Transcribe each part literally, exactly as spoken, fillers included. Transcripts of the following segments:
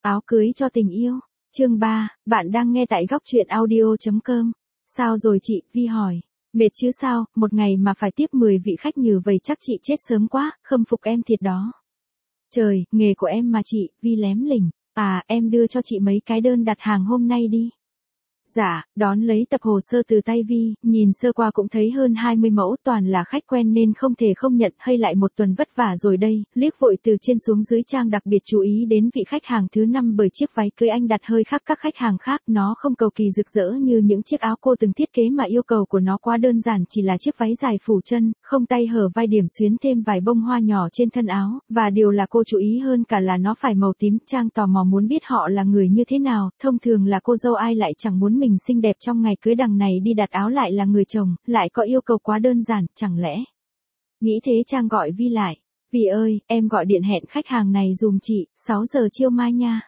Áo cưới cho tình yêu. Chương ba, bạn đang nghe tại góc truyện audio.com. Sao rồi chị, Vi hỏi. Mệt chứ sao, một ngày mà phải tiếp mười vị khách như vậy chắc chị chết sớm quá, khâm phục em thiệt đó. Trời, nghề của em mà chị, Vi lém lỉnh. À, em đưa cho chị mấy cái đơn đặt hàng hôm nay đi. Dạ, đón lấy tập hồ sơ từ tay Vi, nhìn sơ qua cũng thấy hơn hai mươi mẫu toàn là khách quen nên không thể không nhận, hay lại một tuần vất vả rồi đây, liếc vội từ trên xuống dưới Trang đặc biệt chú ý đến vị khách hàng thứ năm bởi chiếc váy cưới anh đặt hơi khác các khách hàng khác, nó không cầu kỳ rực rỡ như những chiếc áo cô từng thiết kế mà yêu cầu của nó quá đơn giản chỉ là chiếc váy dài phủ chân, không tay hở vai điểm xuyến thêm vài bông hoa nhỏ trên thân áo, và điều là cô chú ý hơn cả là nó phải màu tím. Trang tò mò muốn biết họ là người như thế nào, thông thường là cô dâu ai lại chẳng muốn mình xinh đẹp trong ngày cưới, đằng này đi đặt áo lại là người chồng, lại có yêu cầu quá đơn giản, chẳng lẽ. Nghĩ thế Trang gọi Vi lại. Vi ơi, em gọi điện hẹn khách hàng này dùm chị, sáu giờ chiều mai nha.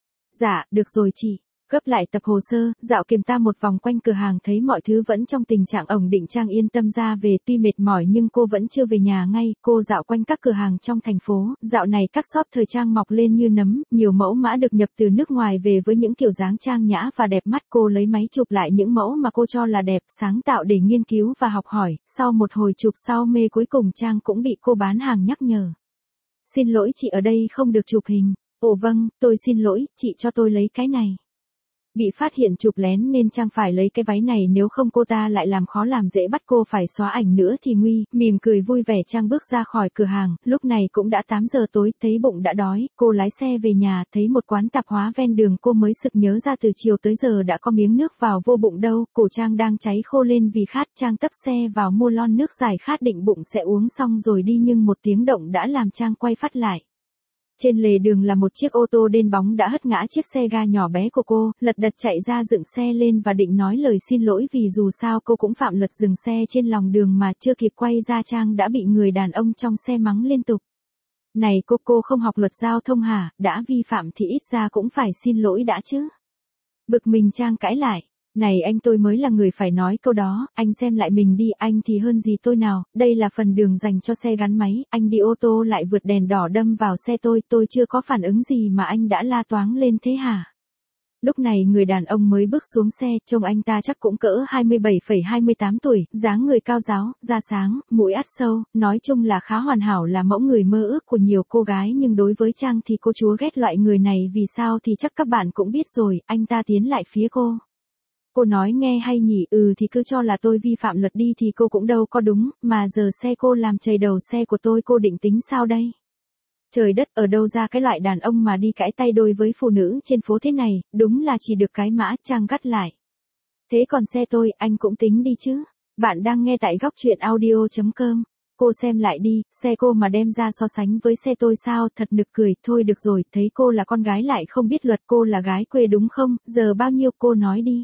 Dạ, được rồi chị. Gấp lại tập hồ sơ, dạo kiểm tra một vòng quanh cửa hàng thấy mọi thứ vẫn trong tình trạng ổn định. Trang yên tâm ra về, tuy mệt mỏi nhưng cô vẫn chưa về nhà ngay, cô dạo quanh các cửa hàng trong thành phố, dạo này các shop thời trang mọc lên như nấm, nhiều mẫu mã được nhập từ nước ngoài về với những kiểu dáng trang nhã và đẹp mắt. Cô lấy máy chụp lại những mẫu mà cô cho là đẹp, sáng tạo để nghiên cứu và học hỏi, sau một hồi chụp sau mê cuối cùng Trang cũng bị cô bán hàng nhắc nhở. Xin lỗi chị, ở đây không được chụp hình. Ồ vâng, tôi xin lỗi, chị cho tôi lấy cái này. Bị phát hiện chụp lén nên Trang phải lấy cái váy này, nếu không cô ta lại làm khó làm dễ bắt cô phải xóa ảnh nữa thì nguy. Mỉm cười vui vẻ Trang bước ra khỏi cửa hàng, lúc này cũng đã tám giờ tối, thấy bụng đã đói, cô lái xe về nhà, thấy một quán tạp hóa ven đường, cô mới sực nhớ ra từ chiều tới giờ đã có miếng nước vào vô bụng đâu, cổ Trang đang cháy khô lên vì khát. Trang tấp xe vào mua lon nước giải khát định bụng sẽ uống xong rồi đi, nhưng một tiếng động đã làm Trang quay phát lại. Trên lề đường là một chiếc ô tô đen bóng đã hất ngã chiếc xe ga nhỏ bé của cô, lật đật chạy ra dựng xe lên và định nói lời xin lỗi vì dù sao cô cũng phạm luật dừng xe trên lòng đường, mà chưa kịp quay ra Trang đã bị người đàn ông trong xe mắng liên tục. Này cô, cô không học luật giao thông hả, đã vi phạm thì ít ra cũng phải xin lỗi đã chứ. Bực mình Trang cãi lại. Này anh, tôi mới là người phải nói câu đó, anh xem lại mình đi, anh thì hơn gì tôi nào, đây là phần đường dành cho xe gắn máy, anh đi ô tô lại vượt đèn đỏ đâm vào xe tôi, tôi chưa có phản ứng gì mà anh đã la toáng lên thế hả? Lúc này người đàn ông mới bước xuống xe, trông anh ta chắc cũng cỡ hai mươi bảy hai mươi tám tuổi, dáng người cao ráo, da sáng, mũi ắt sâu, nói chung là khá hoàn hảo, là mẫu người mơ ước của nhiều cô gái, nhưng đối với Trang thì cô chúa ghét loại người này. Vì sao thì chắc các bạn cũng biết rồi. Anh ta tiến lại phía cô. Cô nói nghe hay nhỉ, ừ thì cứ cho là tôi vi phạm luật đi, thì cô cũng đâu có đúng, mà giờ xe cô làm chày đầu xe của tôi, cô định tính sao đây? Trời đất, ở đâu ra cái loại đàn ông mà đi cãi tay đôi với phụ nữ trên phố thế này, đúng là chỉ được cái mã. Trang gắt lại. Thế còn xe tôi, anh cũng tính đi chứ? Bạn đang nghe tại góc truyện audio.com. Cô xem lại đi, xe cô mà đem ra so sánh với xe tôi sao, thật nực cười. Thôi được rồi, thấy cô là con gái lại không biết luật, cô là gái quê đúng không, giờ bao nhiêu cô nói đi.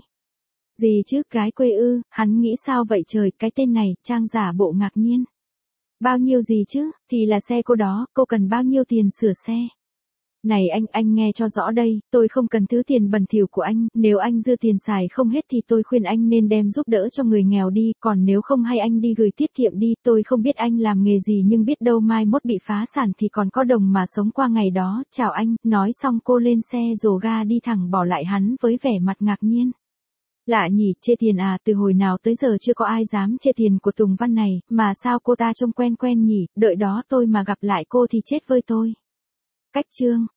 Gì chứ, gái quê ư, hắn nghĩ sao vậy trời, cái tên này. Trang giả bộ ngạc nhiên. Bao nhiêu gì chứ, thì là xe cô đó, cô cần bao nhiêu tiền sửa xe? Này anh, anh nghe cho rõ đây, tôi không cần thứ tiền bẩn thỉu của anh, nếu anh dư tiền xài không hết thì tôi khuyên anh nên đem giúp đỡ cho người nghèo đi, còn nếu không hay anh đi gửi tiết kiệm đi, tôi không biết anh làm nghề gì nhưng biết đâu mai mốt bị phá sản thì còn có đồng mà sống qua ngày đó. Chào anh, nói xong cô lên xe rồ ga đi thẳng, bỏ lại hắn với vẻ mặt ngạc nhiên. Lạ nhỉ, chê tiền à, từ hồi nào tới giờ chưa có ai dám chê tiền của Tùng Văn này, mà sao cô ta trông quen quen nhỉ, đợi đó tôi mà gặp lại cô thì chết với tôi. Cách chương